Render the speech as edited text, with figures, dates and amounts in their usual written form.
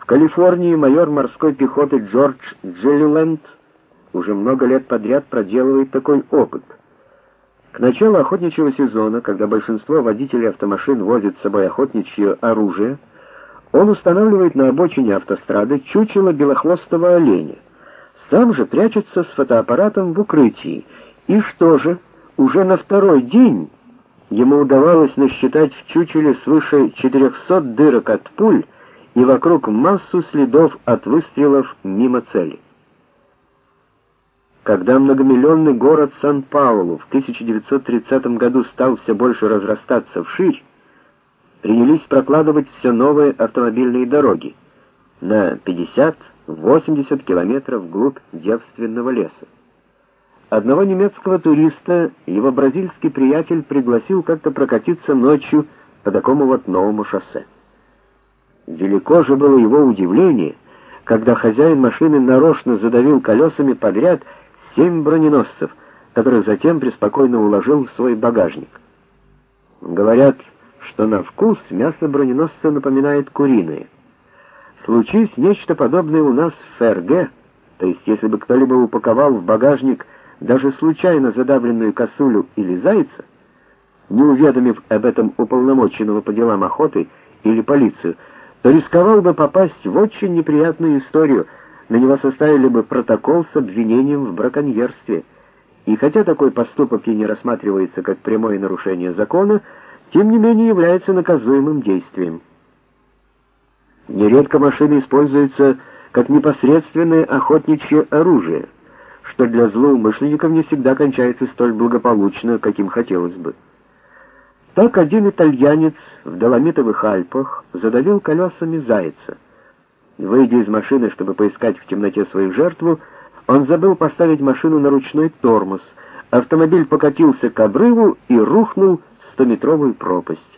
В Калифорнии майор морской пехоты Джордж Джиллиленд уже много лет подряд проделывает такой опыт. К началу охотничьего сезона, когда большинство водителей автомашин возят с собой охотничье оружие, он устанавливает на обочине автострады чучело белохвостого оленя. Сам же прячется с фотоаппаратом в укрытии. И что же, уже на второй день ему удавалось насчитать в чучеле свыше 400 дырок от пуль и вокруг массу следов от выстрелов мимо цели. Когда многомиллионный город Сан-Паулу в 1930 году стал все больше разрастаться вширь, принялись прокладывать все новые автомобильные дороги на 50-80 километров вглубь девственного леса. Одного немецкого туриста его бразильский приятель пригласил как-то прокатиться ночью по такому вот новому шоссе. Велико же было его удивление, когда хозяин машины нарочно задавил колесами подряд 7 броненосцев, которых затем преспокойно уложил в свой багажник. Говорят, что на вкус мясо броненосца напоминает куриное. Случись нечто подобное у нас в ФРГ, то есть если бы кто-либо упаковал в багажник даже случайно задавленную косулю или зайца, не уведомив об этом уполномоченного по делам охоты или полицию, то рисковал бы попасть в очень неприятную историю. На него составили бы протокол с обвинением в браконьерстве. И хотя такой поступок и не рассматривается как прямое нарушение закона, тем не менее является наказуемым действием. Нередко машины используются как непосредственное охотничье оружие, что для злоумышленников не всегда кончается столь благополучно, каким хотелось бы. Так один итальянец в Доломитовых Альпах задавил колесами зайца. Выйдя из машины, чтобы поискать в темноте свою жертву, он забыл поставить машину на ручной тормоз. Автомобиль покатился к обрыву и рухнул в 100-метровую пропасть.